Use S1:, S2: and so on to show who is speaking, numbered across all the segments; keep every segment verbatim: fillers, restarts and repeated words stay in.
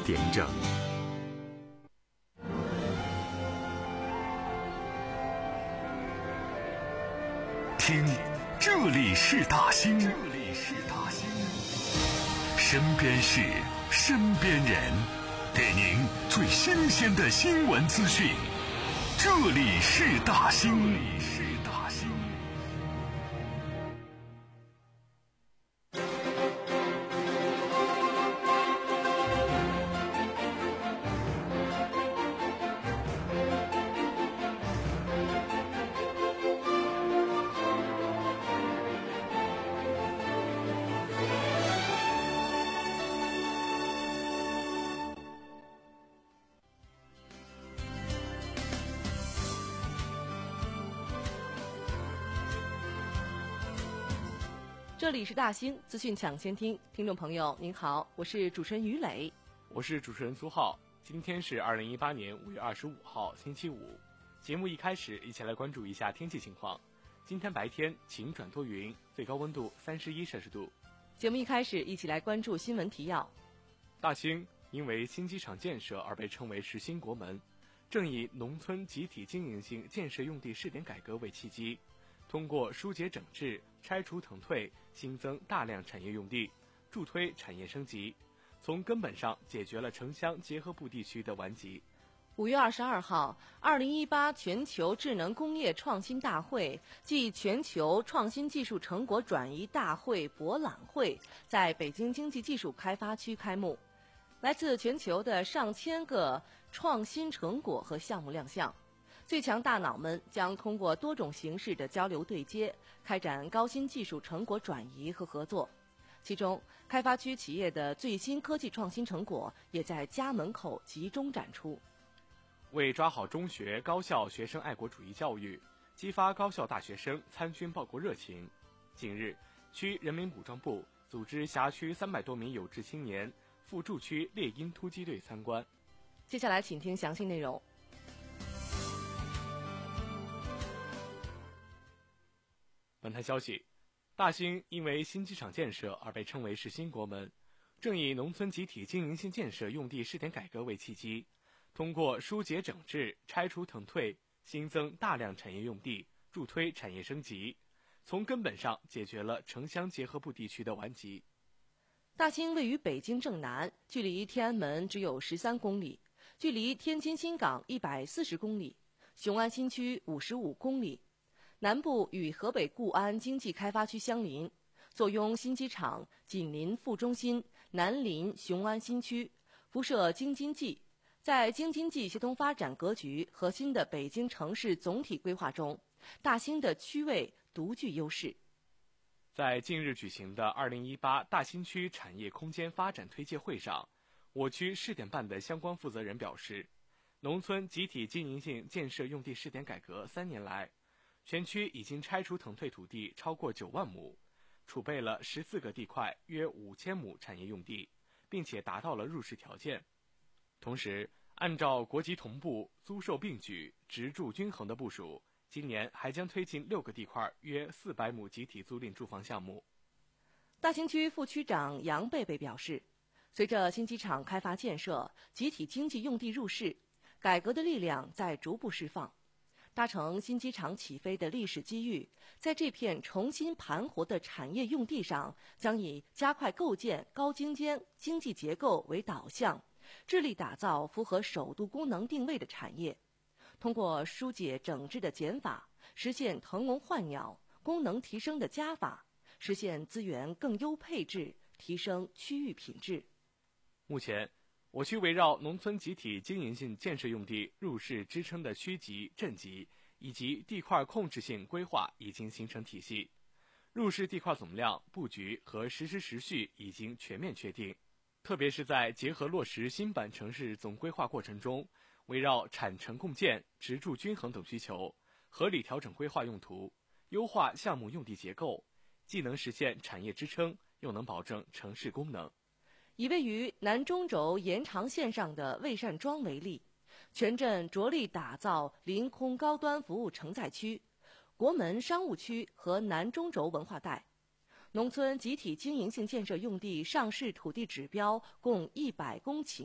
S1: 点整。听，这里是大兴，这里是大兴，身边事，身边人，给您最新鲜的新闻资讯。这里是大兴，这里是大兴。
S2: 这里是大兴资讯抢先听，听众朋友您好，我是主持人于磊，
S3: 我是主持人苏浩。今天是二零一八年五月二十五号，星期五。节目一开始，一起来关注一下天气情况。今天白天晴转多云，最高温度三十一摄氏度。
S2: 节目一开始，一起来关注新闻提要。
S3: 大兴因为新机场建设而被称为是新国门，正以农村集体经营性建设用地试点改革为契机，通过疏解整治、拆除腾退，新增大量产业用地，助推产业升级，从根本上解决了城乡结合部地区的顽疾。
S2: 五月二十二号，二零一八全球智能工业创新大会暨全球创新技术成果转移大会博览会在北京经济技术开发区开幕，来自全球的上千个创新成果和项目亮相。最强大脑们将通过多种形式的交流对接，开展高新技术成果转移和合作。其中，开发区企业的最新科技创新成果也在家门口集中展出。
S3: 为抓好中学、高校学生爱国主义教育，激发高校大学生参军报国热情，近日，区人民武装部组织辖区三百多名有志青年赴驻区猎鹰突击队参观。
S2: 接下来，请听详细内容。
S3: 本台消息，大兴因为新机场建设而被称为是新国门，正以农村集体经营性建设用地试点改革为契机，通过疏解整治、拆除腾退，新增大量产业用地，助推产业升级，从根本上解决了城乡结合部地区的顽疾。
S2: 大兴位于北京正南，距离天安门只有十三公里，距离天津新港一百四十公里，雄安新区五十五公里。南部与河北固安经济开发区相邻，坐拥新机场，紧邻副中心，南临雄安新区，辐射京津冀。在京津冀协同发展格局和新的北京城市总体规划中，大兴的区位独具优势。
S3: 在近日举行的二零一八大兴区产业空间发展推介会上，我区试点办的相关负责人表示，农村集体经营性建设用地试点改革三年来，全区已经拆除腾退土地超过九万亩，储备了十四个地块约五千亩产业用地，并且达到了入市条件。同时，按照国际同步、租售并举、直住均衡的部署，今年还将推进六个地块约四百亩集体租赁住房项目。
S2: 大兴区副区长杨贝贝表示，随着新机场开发建设，集体经济用地入市，改革的力量在逐步释放。搭乘新机场起飞的历史机遇，在这片重新盘活的产业用地上，将以加快构建高精尖经济结构为导向，致力打造符合首都功能定位的产业。通过疏解整治的减法，实现腾笼换鸟、功能提升的加法，实现资源更优配置，提升区域品质。
S3: 目前，我区围绕农村集体经营性建设用地入市支撑的区级、镇级以及地块控制性规划已经形成体系，入市地块总量、布局和实施时序已经全面确定。特别是在结合落实新版城市总规划过程中，围绕产城共建、直住均衡等需求，合理调整规划用途，优化项目用地结构，既能实现产业支撑，又能保证城市功能。
S2: 以位于南中轴延长线上的魏善庄为例，全镇着力打造临空高端服务承载区、国门商务区和南中轴文化带。农村集体经营性建设用地上市土地指标共一百公顷，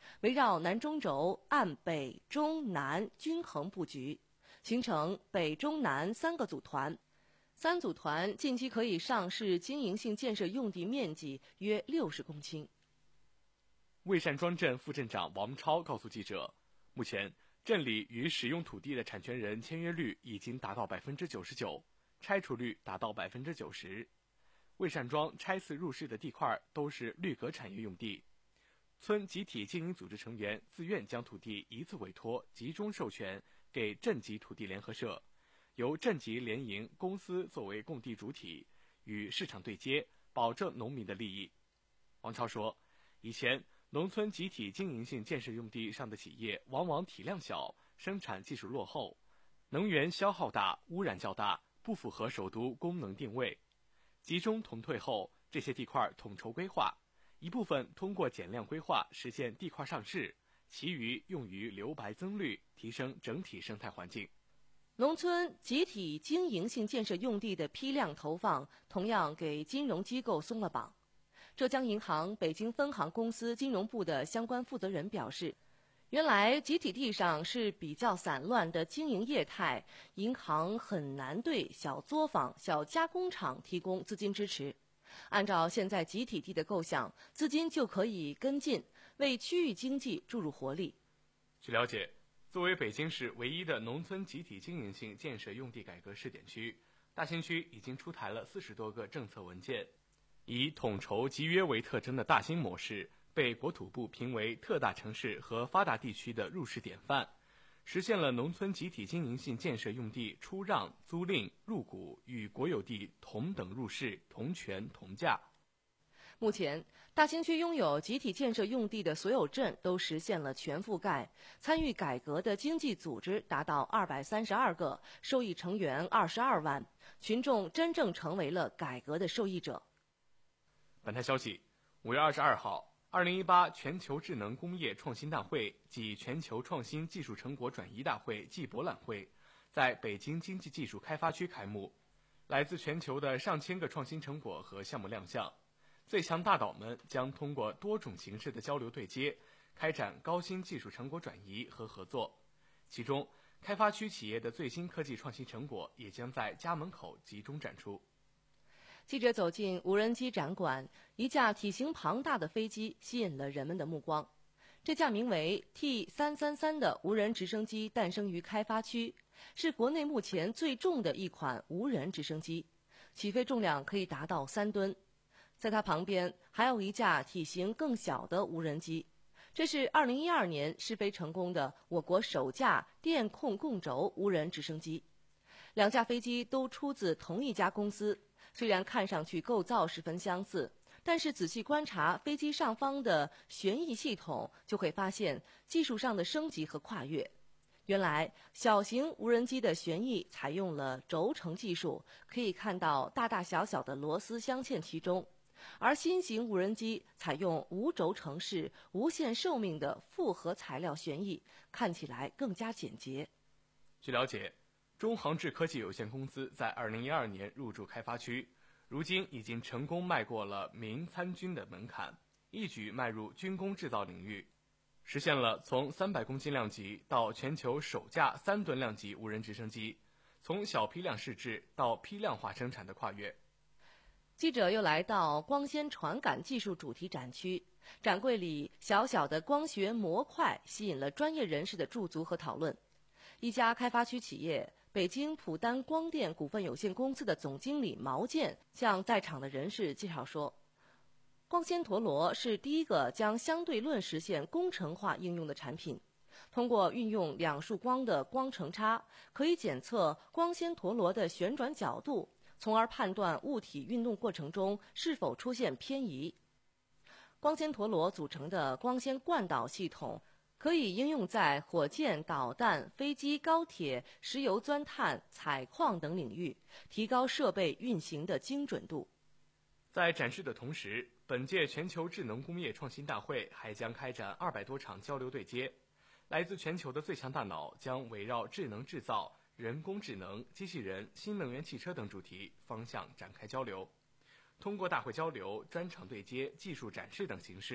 S2: 围绕南中轴按北中南均衡布局，形成北中南三个组团。三组团近期可以上市经营性建设用地面积约六十公顷。
S3: 魏善庄镇副镇长王超告诉记者，目前镇里与使用土地的产权人签约率已经达到百分之九十九，拆除率达到百分之九十。魏善庄拆四入市的地块都是绿革产业用地，村集体经营组织成员自愿将土地一次委托集中授权给镇级土地联合社，由镇级联营公司作为供地主体，与市场对接，保证农民的利益。王超说，以前农村集体经营性建设用地上的企业往往体量小，生产技术落后，能源消耗大，污染较大，不符合首都功能定位。集中统退后，这些地块统筹规划，一部分通过减量规划实现地块上市，其余用于留白增绿，提升整体生态环境。
S2: 农村集体经营性建设用地的批量投放，同样给金融机构松了绑。浙江银行北京分行公司金融部的相关负责人表示，原来集体地上是比较散乱的经营业态，银行很难对小作坊、小加工厂提供资金支持。按照现在集体地的构想，资金就可以跟进，为区域经济注入活力。
S3: 据了解，作为北京市唯一的农村集体经营性建设用地改革试点区，大兴区已经出台了四十多个政策文件，以统筹集约为特征的大兴模式被国土部评为特大城市和发达地区的入市典范，实现了农村集体经营性建设用地出让、租赁、入股与国有地同等入市、同权同价。
S2: 目前，大兴区拥有集体建设用地的所有镇都实现了全覆盖，参与改革的经济组织达到二百三十二个，受益成员二十二万，群众真正成为了改革的受益者。
S3: 本台消息，五月二十二号，二零一八全球智能工业创新大会暨全球创新技术成果转移大会暨博览会在北京经济技术开发区开幕，来自全球的上千个创新成果和项目亮相。最强大岛们将通过多种形式的交流对接，开展高新技术成果转移和合作。其中，开发区企业的最新科技创新成果也将在家门口集中展出。
S2: 记者走进无人机展馆，一架体型庞大的飞机吸引了人们的目光。这架名为 T 三三三 的无人直升机诞生于开发区，是国内目前最重的一款无人直升机，起飞重量可以达到三吨。在它旁边还有一架体型更小的无人机，这是二零一二年试飞成功的我国首架电控共轴无人直升机。两架飞机都出自同一家公司，虽然看上去构造十分相似，但是仔细观察飞机上方的旋翼系统，就会发现技术上的升级和跨越。原来小型无人机的旋翼采用了轴承技术，可以看到大大小小的螺丝镶嵌其中，而新型无人机采用无轴承式、无限寿命的复合材料旋翼，看起来更加简洁。
S3: 据了解，中航智科技有限公司在二零一二年入驻开发区，如今已经成功迈过了民参军的门槛，一举迈入军工制造领域，实现了从三百公斤量级到全球首架三吨量级无人直升机，从小批量试制到批量化生产的跨越。
S2: 记者又来到光纤传感技术主题展区，展柜里小小的光学模块吸引了专业人士的驻足和讨论。一家开发区企业北京普丹光电股份有限公司的总经理毛健向在场的人士介绍说，光纤陀螺是第一个将相对论实现工程化应用的产品。通过运用两束光的光程差，可以检测光纤陀螺的旋转角度，从而判断物体运动过程中是否出现偏移。光纤陀螺组成的光纤惯导系统可以应用在火箭、导弹、飞机、高铁、石油钻探、采矿等领域，提高设备运行的精准度。
S3: 在展示的同时，本届全球智能工业创新大会还将开展二百多场交流对接，来自全球的最强大脑将围绕智能制造、人工智能、机器人、新能源汽车等主题方向展开交流。通过大会交流、专场对接、技术展示等形式，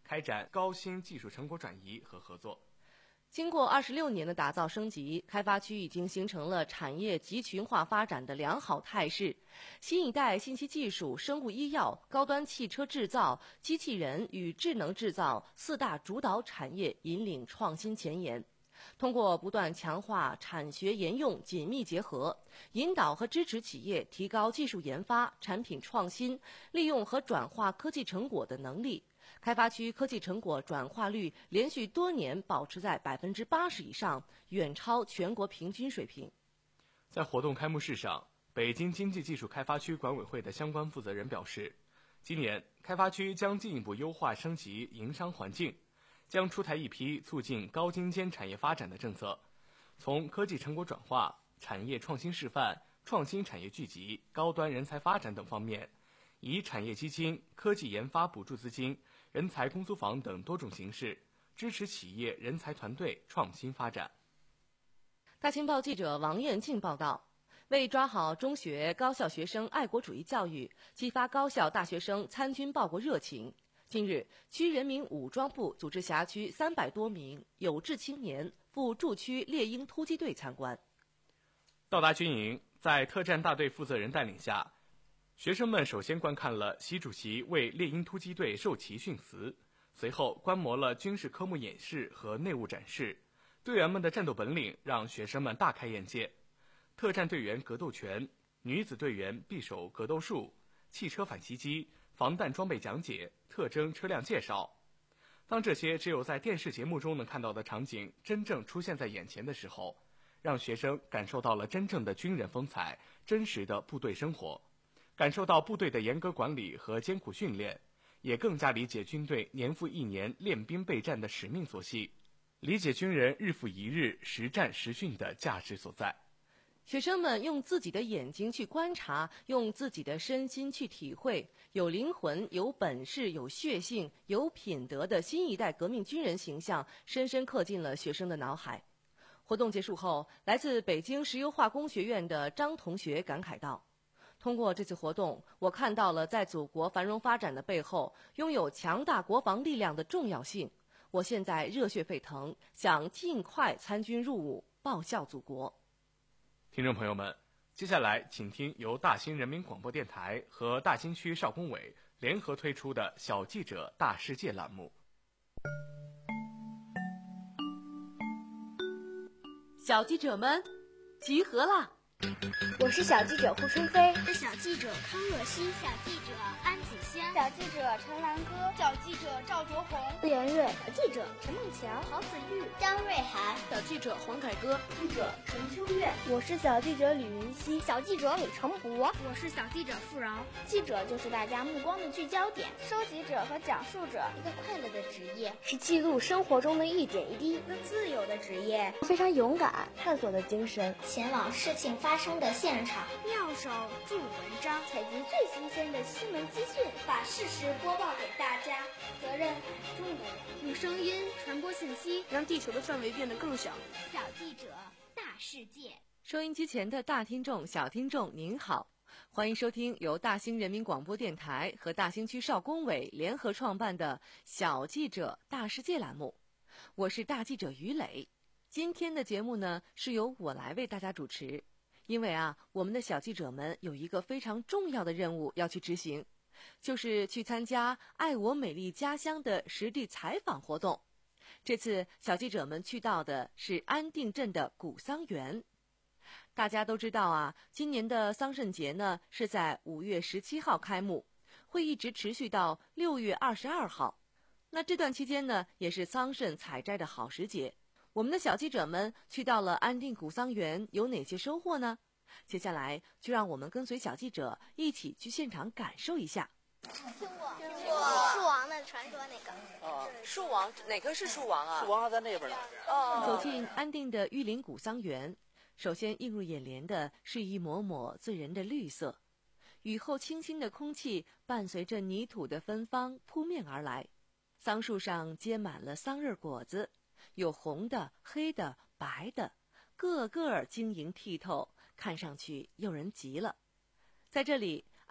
S3: 开展高新技术成果转移和合作。
S2: 经过二十六年的打造升级，开发区已经形成了产业集群化发展的良好态势。新一代信息技术、生物医药、高端汽车制造、机器人与智能制造四大主导产业引领创新前沿。通过不断强化产学研用紧密结合，引导和支持企业提高技术研发、产品创新、利用和转化科技成果的能力。开发区科技成果转化率连续多年保持在百分之八十以上，远超全国平均水平。
S3: 在活动开幕式上，北京经济技术开发区管委会的相关负责人表示，今年开发区将进一步优化升级营商环境，将出台一批促进高精尖产业发展的政策，从科技成果转化、产业创新示范、创新产业聚集、高端人才发展等方面，以产业基金、科技研发补助资金、人才公租房等多种形式，支持企业人才团队创新发展。
S2: 大青报记者王艳静报道，为抓好中学高校学生爱国主义教育，激发高校大学生参军报国热情，近日，区人民武装部组织辖区三百多名有志青年赴驻区猎鹰突击队参观。
S3: 到达军营，在特战大队负责人带领下，学生们首先观看了习主席为猎鹰突击队授旗训词，随后观摩了军事科目演示和内务展示。队员们的战斗本领让学生们大开眼界。特战队员格斗拳，女子队员匕首格斗术，汽车反袭击，防弹装备讲解，特征车辆介绍。当这些只有在电视节目中能看到的场景真正出现在眼前的时候，让学生感受到了真正的军人风采，真实的部队生活，感受到部队的严格管理和艰苦训练，也更加理解军队年复一年练兵备战的使命所系，理解军人日复一日实战实训的价值所在。
S2: 学生们用自己的眼睛去观察，用自己的身心去体会，有灵魂、有本事、有血性、有品德的新一代革命军人形象深深刻进了学生的脑海。活动结束后，来自北京石油化工学院的张同学感慨道，通过这次活动，我看到了在祖国繁荣发展的背后，拥有强大国防力量的重要性。我现在热血沸腾，想尽快参军入伍，报效祖国。
S3: 听众朋友们，接下来请听由大兴人民广播电台和大兴区少工委联合推出的小记者大世界栏目。
S2: 小记者们集合啦！
S4: 我是小记者胡春飞，
S5: 是小记者康若曦，小记者安子轩，
S4: 小记者陈兰歌，
S5: 小记者赵卓红，
S4: 顾妍蕊，
S5: 小记者陈梦强，
S4: 郝子玉，
S5: 张瑞涵，
S6: 小记者黄凯歌，
S4: 记者陈秋月。我是小记者李云熙，
S5: 小记者李成博，
S7: 我是小记者付饶。
S4: 记者就是大家目光的聚焦点，收集者和讲述者，
S5: 一个快乐的职业，
S4: 是记录生活中的一点一滴，
S5: 一个自由的职业，
S4: 非常勇敢、探索的精神，
S5: 前往事情发生的现场，
S7: 妙手著文章，
S4: 采集最新鲜的新闻资讯，
S5: 把事实播报给大家。责任很重的人，
S7: 用声音传播信息，
S6: 让地球的范围变得更小。
S5: 小记者大世界。
S2: 收音机前的大听众、小听众您好，欢迎收听由大兴人民广播电台和大兴区少工委联合创办的小记者大世界栏目，我是大记者于磊。今天的节目呢，是由我来为大家主持。因为啊，我们的小记者们有一个非常重要的任务要去执行，就是去参加爱我美丽家乡的实地采访活动。这次小记者们去到的是安定镇的古桑园。大家都知道啊，今年的桑葚节呢是在五月十七号开幕，会一直持续到六月二十二号。那这段期间呢，也是桑葚采摘的好时节。我们的小记者们去到了安定古桑园，有哪些收获呢？接下来就让我们跟随小记者一起去现场感受一下。
S5: 听过，听过树王的传说那个。
S2: 哦，树王哪棵是树王啊？
S8: 树王还在那边呢。
S2: 哦，走进安定的玉林古桑园，首先映入眼帘的是一抹抹醉人的绿色，雨后清新的空气伴随着泥土的芬芳扑面而来。桑树上结满了桑葚果子，有红的、黑的、白的，个个晶莹剔透，看上去诱人极了。在这里，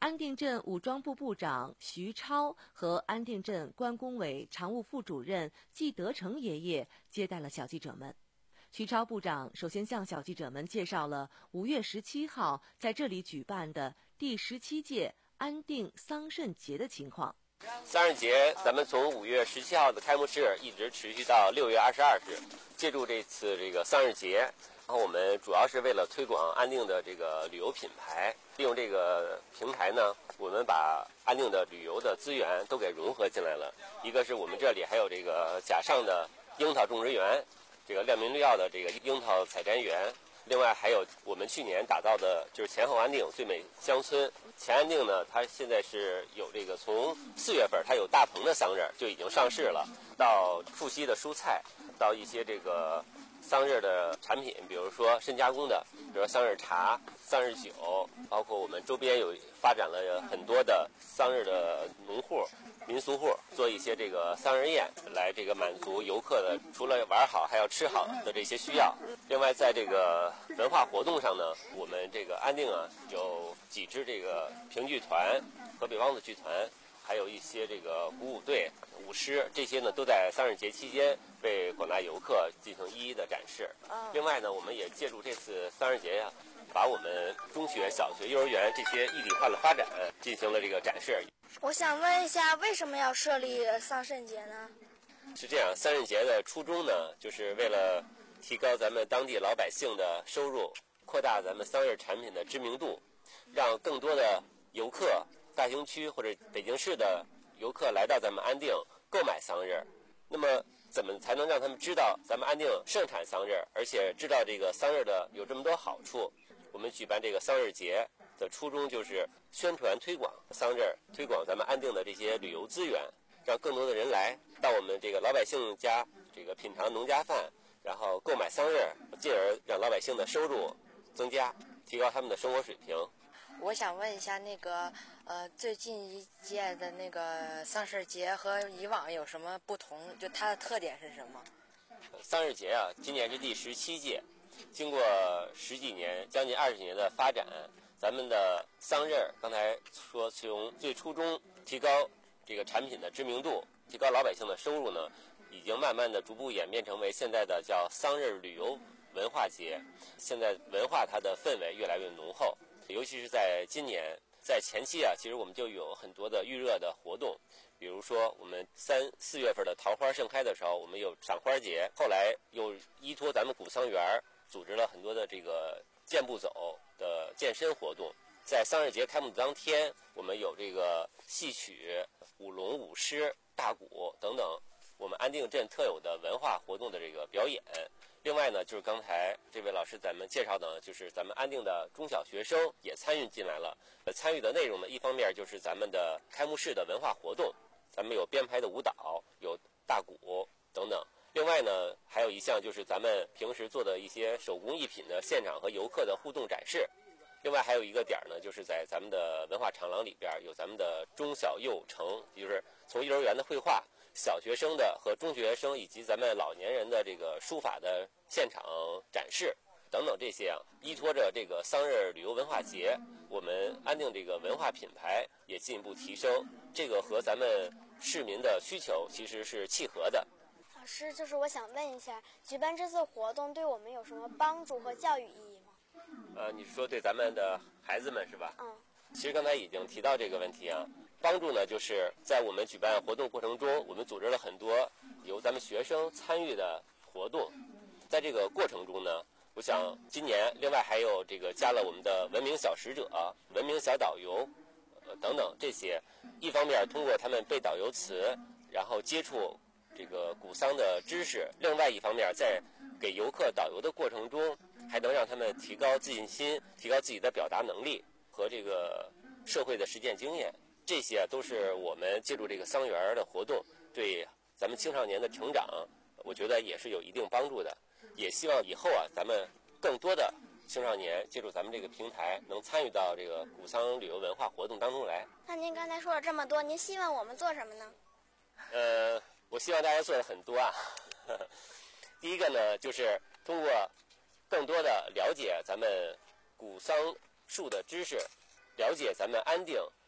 S2: 安定镇武装部部长徐超和安定镇关工委常务副主任季德成爷爷接待了小记者们。徐超部长首先向小记者们介绍了五月十七号在这里举办的第十七届安定桑葚节的情况。
S8: 桑葚节咱们从五月十七号的开幕式一直持续到六月二十二日，借助这次这个桑葚节，然后我们主要是为了推广安定的这个旅游品牌，利用这个平台呢，我们把安定的旅游的资源都给融合进来了。一个是我们这里还有这个甲上的樱桃种植园，这个亮明绿药的这个樱桃采摘园，另外还有我们去年打造的就是前后安定最美乡村。前安定呢，它现在是有这个从四月份它有大棚的桑葚就已经上市了，到富硒的蔬菜，到一些这个桑葚的产品，比如说深加工的，比如说桑葚茶、桑葚酒，包括我们周边有发展了很多的桑葚的农户、民俗户，做一些这个桑葚宴，来这个满足游客的除了玩好还要吃好的这些需要。另外，在这个文化活动上呢，我们这个安定啊有几支这个评剧团、河北梆子剧团，还有一些这个鼓舞队、舞狮，这些呢都在桑葚节期间为广大游客进行一一的展示。另外呢，我们也借助这次桑葚节呀、啊，把我们中学、小学、幼儿园这些异地化的发展进行了这个展示。
S4: 我想问一下，为什么要设立桑葚节呢？
S8: 是这样，桑葚节的初衷呢，就是为了提高咱们当地老百姓的收入，扩大咱们桑葚产品的知名度，让更多的游客、大兴区或者北京市的游客来到咱们安定购买桑葚。那么怎么才能让他们知道咱们安定盛产桑葚，而且知道这个桑葚的有这么多好处？我们举办这个桑葚节的初衷就是宣传推广桑葚，推广咱们安定的这些旅游资源，让更多的人来到我们这个老百姓家这个品尝农家饭，然后购买桑葚，进而让老百姓的收入增加，提高他们的生活水平。
S9: 我想问一下，那个呃，最近一届的那个桑葚节和以往有什么不同？就它的特点是什么？
S8: 桑葚节啊，今年是第十七届，经过十几年、将近二十年的发展，咱们的桑葚刚才说从最初中提高这个产品的知名度，提高老百姓的收入呢，已经慢慢的逐步演变成为现在的叫桑葚旅游文化节。现在文化它的氛围越来越浓厚。尤其是在今年，在前期啊，其实我们就有很多的预热的活动，比如说我们三四月份的桃花盛开的时候，我们有赏花节，后来又依托咱们古桑园组织了很多的这个健步走的健身活动。在桑葚节开幕当天，我们有这个戏曲、舞龙、舞狮、大鼓等等我们安定镇特有的文化活动的这个表演。另外呢，就是刚才这位老师咱们介绍的，就是咱们安定的中小学生也参与进来了。呃，参与的内容呢，一方面就是咱们的开幕式的文化活动，咱们有编排的舞蹈，有大鼓等等。另外呢，还有一项就是咱们平时做的一些手工艺品的现场和游客的互动展示。另外还有一个点呢，就是在咱们的文化长廊里边有咱们的中小幼城，就是从幼儿园的绘画，小学生的和中学生以及咱们老年人的这个书法的现场展示等等，这些啊，依托着这个桑葚旅游文化节，我们安定这个文化品牌也进一步提升，这个和咱们市民的需求其实是契合的。
S4: 老师，就是我想问一下，举办这次活动对我们有什么帮助和教育意义吗？
S8: 呃，你是说对咱们的孩子们是吧？
S4: 嗯。
S8: 其实刚才已经提到这个问题啊。帮助呢，就是在我们举办活动过程中，我们组织了很多由咱们学生参与的活动。在这个过程中呢，我想今年另外还有这个加了我们的文明小使者、文明小导游，呃等等这些。一方面通过他们背导游词，然后接触这个古桑的知识；另外一方面在给游客导游的过程中，还能让他们提高自信心，提高自己的表达能力和这个社会的实践经验。这些都是我们借助这个桑园的活动，对咱们青少年的成长，我觉得也是有一定帮助的。也希望以后啊，咱们更多的青少年借助咱们这个平台，能参与到这个古桑旅游文化活动当中来。
S4: 那您刚才说了这么多，您希望我们做什么呢？
S8: 呃，我希望大家做的很多啊。第一个呢，就是通过更多的了解咱们古桑树的知识，了解咱们安定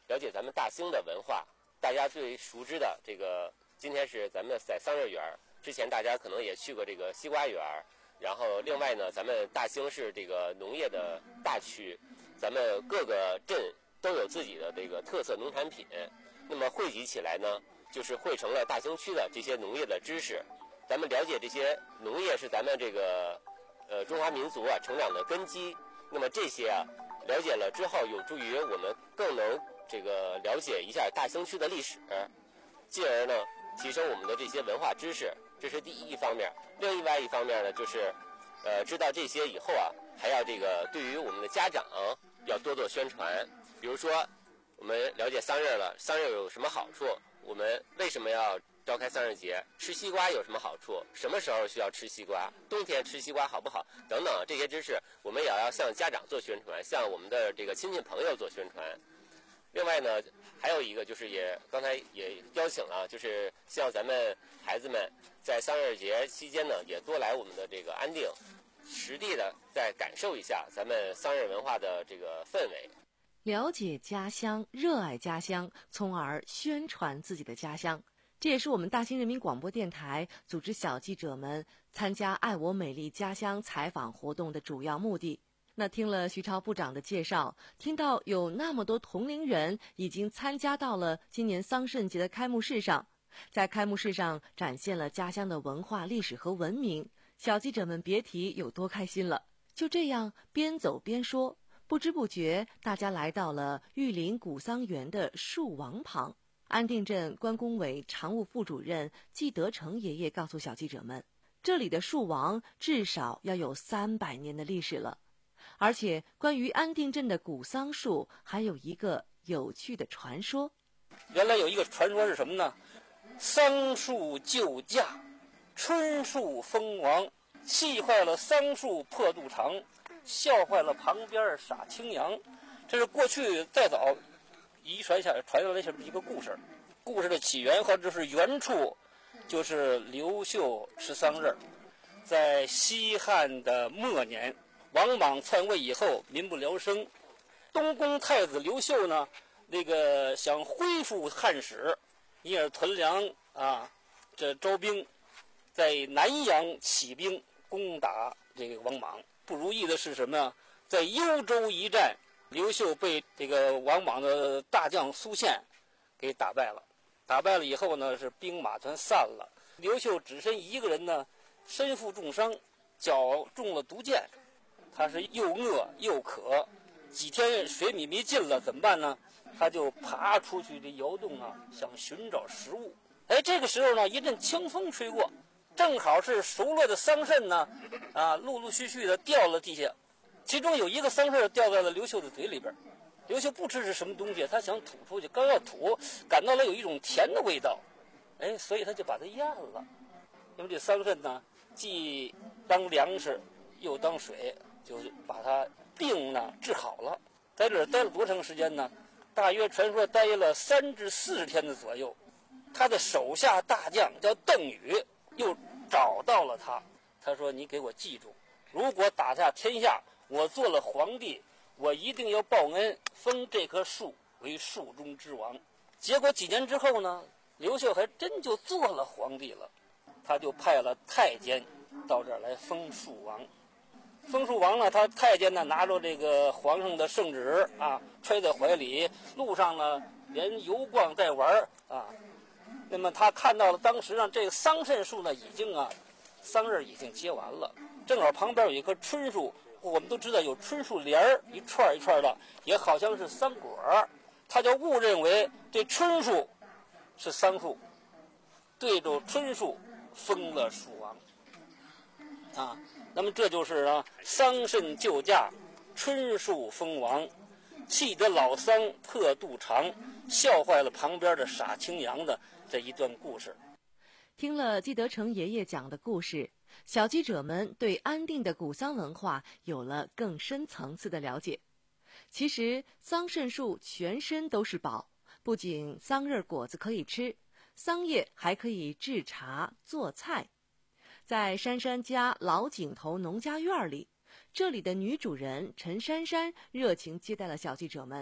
S8: 了解咱们大兴的文化。大家最熟知的这个，今天是咱们在桑葚园，之前大家可能也去过这个西瓜园。然后另外呢，咱们大兴是这个农业的大区，咱们各个镇都有自己的这个特色农产品。那么汇集起来呢，就是汇成了大兴区的这些农业的知识。咱们了解这些农业是咱们这个呃中华民族啊成长的根基。那么这些啊了解了之后，有助于我们更能这个了解一下大兴区的历史，进而呢提升我们的这些文化知识。这是第一方面。另外一方面呢，就是呃知道这些以后啊，还要这个对于我们的家长要多做宣传。比如说我们了解桑葚了，桑葚有什么好处，我们为什么要召开桑葚节，吃西瓜有什么好处，什么时候需要吃西瓜，冬天吃西瓜好不好等等，这些知识我们也要向家长做宣传，向我们的这个亲戚朋友做宣传。另外呢，还有一个就是也刚才也邀请了，就是希望咱们孩子们在桑葚节期间呢，也多来我们的这个安定，实地的再感受一下咱们桑葚文化的这个氛围，
S2: 了解家乡，热爱家乡，从而宣传自己的家乡。这也是我们大兴人民广播电台组织小记者们参加爱我美丽家乡采访活动的主要目的。那听了徐超部长的介绍，听到有那么多同龄人已经参加到了今年桑葚节的开幕式上，在开幕式上展现了家乡的文化历史和文明，小记者们别提有多开心了。就这样边走边说，不知不觉大家来到了玉林古桑园的树王旁。安定镇关工委常务副主任季德成爷爷告诉小记者们，这里的树王至少要有三百年的历史了。而且关于安定镇的古桑树还有一个有趣的传说。
S10: 原来有一个传说是什么呢？桑树救驾，春树封王，气坏了桑树破肚肠，笑坏了旁边傻青羊。这是过去再早遗传下传下来的一个故事。故事的起源和就是原处就是刘秀吃桑葚。在西汉的末年，王莽篡位以后，民不聊生。东宫太子刘秀呢，那个想恢复汉室，因而屯粮啊，这招兵，在南阳起兵攻打这个王莽。不如意的是什么呢？在幽州一战，刘秀被这个王莽的大将苏宪给打败了。打败了以后呢，是兵马全散了。刘秀只身一个人呢，身负重伤，脚中了毒箭。他是又饿又渴，几天水米没进了，怎么办呢？他就爬出去这窑洞啊，想寻找食物。哎，这个时候呢，一阵清风吹过，正好是熟了的桑葚呢，啊，陆陆续续的掉了地下。其中有一个桑葚掉在了刘秀的嘴里边。刘秀不知是什么东西，他想吐出去，刚要吐，感到了有一种甜的味道，哎，所以他就把它咽了。因为这桑葚呢，既当粮食，又当水。就是把他病呢治好了，在这儿待了多长时间呢？大约传说待了三至四十天的左右。他的手下大将叫邓禹，又找到了他。他说：“你给我记住，如果打下天下，我做了皇帝，我一定要报恩，封这棵树为树中之王。”结果几年之后呢，刘秀还真就做了皇帝了。他就派了太监到这儿来封树王。封树王呢，他太监呢拿着这个皇上的圣旨啊，揣在怀里，路上呢连游逛带玩啊。那么他看到了当时呢这个桑葚树呢已经啊桑葚已经结完了，正好旁边有一棵春树，我们都知道有春树帘儿一串一串的，也好像是桑果，他就误认为这春树是桑树，对着春树封了树王啊。那么这就是啊，桑葚救驾，春树封王，气得老桑破肚肠，笑坏了旁边的傻青羊的这一段故事。
S2: 听了季德成爷爷讲的故事，小记者们对安定的古桑文化有了更深层次的了解。其实桑葚树全身都是宝，不仅桑葚果子可以吃，桑叶还可以制茶做菜。在珊珊家老井头农家院里，这里的女主人陈珊珊热情接待了小记者们，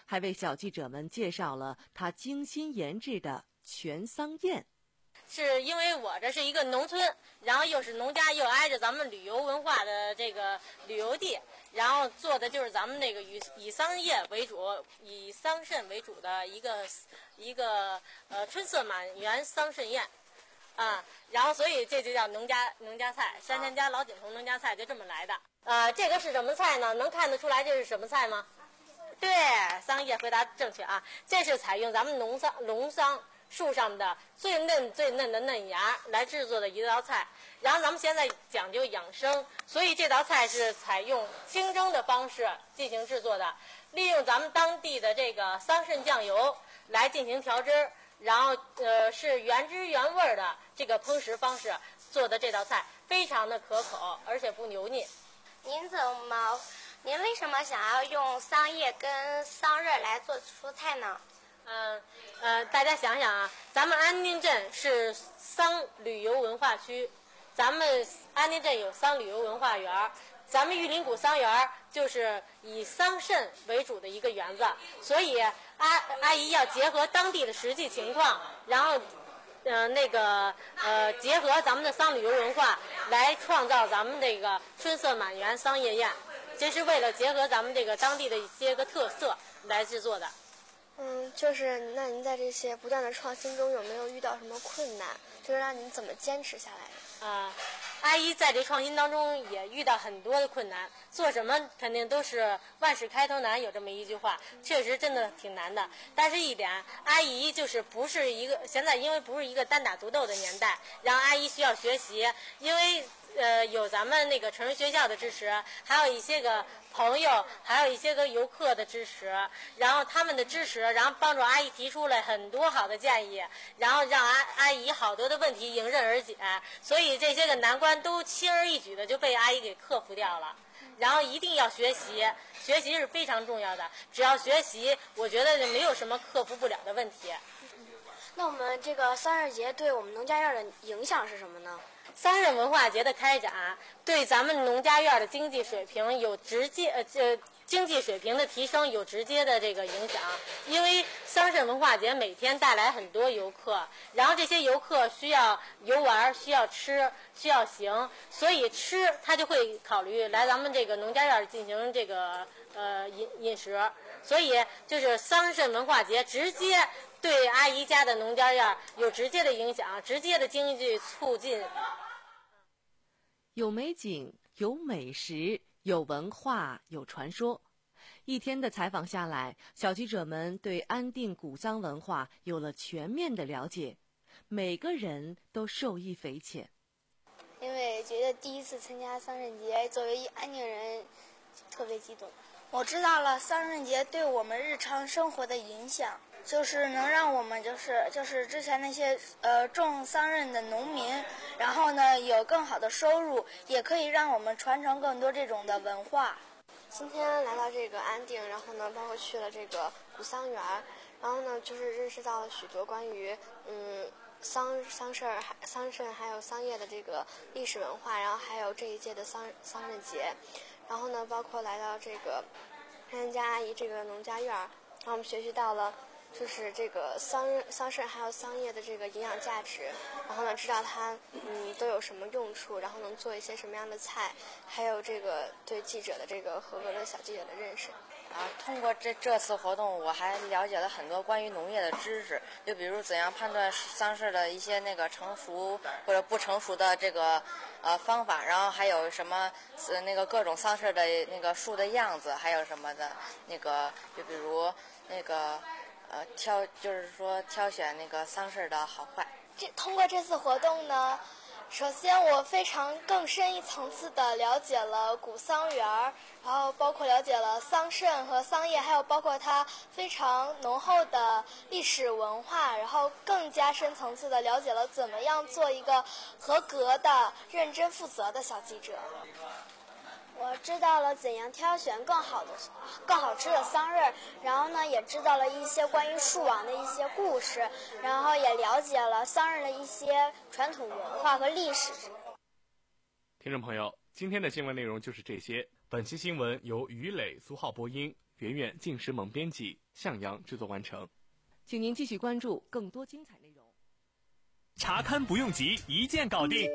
S2: 还为小记者们介绍了他精心研制的全桑宴。
S11: 是因为我这是一个农村，然后又是农家，又挨着咱们旅游文化的这个旅游地，然后做的就是咱们那个以以桑叶为主，以桑葚为主的一个一个呃春色满园桑葚宴，啊，然后所以这就叫农家农家菜，山山家老井头农家菜就这么来的。呃，这个是什么菜呢？能看得出来这是什么菜吗？对，桑叶回答正确啊，这是采用咱们农桑农桑树上的最嫩最嫩的嫩芽来制作的一道菜。然后咱们现在讲究养生，所以这道菜是采用清蒸的方式进行制作的，利用咱们当地的这个桑葚酱油来进行调汁，然后呃是原汁原味的这个烹食方式做的这道菜，非常的可口，而且不油腻。
S4: 您怎么，您为什么想要用桑叶跟桑葚来做蔬菜呢？
S11: 嗯呃，大家想想啊，咱们安定镇是桑旅游文化区，咱们安定镇有桑旅游文化园，咱们玉林谷桑园就是以桑葚为主的一个园子，所以阿阿姨要结合当地的实际情况，然后呃那个呃结合咱们的桑旅游文化来创造咱们这个春色满园桑叶宴，这是为了结合咱们这个当地的一些个特色来制作的。
S4: 嗯，就是那您在这些不断的创新中有没有遇到什么困难？就是让您怎么坚持下来的？
S11: 啊、呃，阿姨在这创新当中也遇到很多的困难，做什么肯定都是万事开头难，有这么一句话，确实真的挺难的。但是一点，阿姨就是不是一个现在因为不是一个单打独斗的年代，让阿姨需要学习，因为呃有咱们那个成人学校的支持，还有一些个朋友，还有一些个游客的支持，然后他们的支持，然后帮助阿姨提出了很多好的建议，然后让阿阿姨好多的问题迎刃而解，所以这些个难关都轻而易举的就被阿姨给克服掉了。然后一定要学习，学习是非常重要的，只要学习，我觉得就没有什么克服不了的问题。
S4: 那我们这个桑葚节对我们农家院的影响是什么呢？
S11: 桑葚文化节的开展对咱们农家院的经济水平有直接呃这经济水平的提升有直接的这个影响，因为桑葚文化节每天带来很多游客，然后这些游客需要游玩，需要吃，需要行，所以吃他就会考虑来咱们这个农家院进行这个呃饮饮食，所以就是桑葚文化节直接对阿姨家的农家院有直接的影响，直接的经济促进。
S2: 有美景，有美食，有文化，有传说。一天的采访下来，小记者们对安定古桑文化有了全面的了解，每个人都受益匪浅。
S4: 因为觉得第一次参加桑葚节，作为安定人，特别激动。
S12: 我知道了桑葚节对我们日常生活的影响，就是能让我们就是就是之前那些呃种桑葚的农民，然后呢有更好的收入，也可以让我们传承更多这种的文化。
S4: 今天来到这个安定，然后呢包括去了这个古桑园，然后呢就是认识到了许多关于嗯桑桑葚桑葚还有桑叶的这个历史文化，然后还有这一届的桑桑葚节，然后呢包括来到这个安家阿姨这个农家院，然后我们学习到了就是这个桑桑葚还有桑叶的这个营养价值，然后呢知道它嗯都有什么用处，然后能做一些什么样的菜，还有这个对记者的这个合格的小记者的认识。
S9: 啊，通过这这次活动，我还了解了很多关于农业的知识，就比如怎样判断桑葚的一些那个成熟或者不成熟的这个呃方法，然后还有什么呃那个各种桑葚的那个树的样子，还有什么的那个，就比如那个呃挑，就是说挑选那个桑葚的好坏。
S4: 这通过这次活动呢，首先我非常更深一层次的了解了古桑园，然后包括了解了桑葚和桑叶，还有包括它非常浓厚的历史文化，然后更加深层次的了解了怎么样做一个合格的认真负责的小记者。我知道了怎样挑选更好的、更好吃的桑葚，然后呢，也知道了一些关于树王的一些故事，然后也了解了桑葚的一些传统文化和历史。
S3: 听众朋友，今天的新闻内容就是这些。本期新闻由于磊、苏浩播音， 圆圆、静时萌编辑，向阳制作完成。
S2: 请您继续关注更多精彩内容。
S13: 查刊不用急，一键搞定。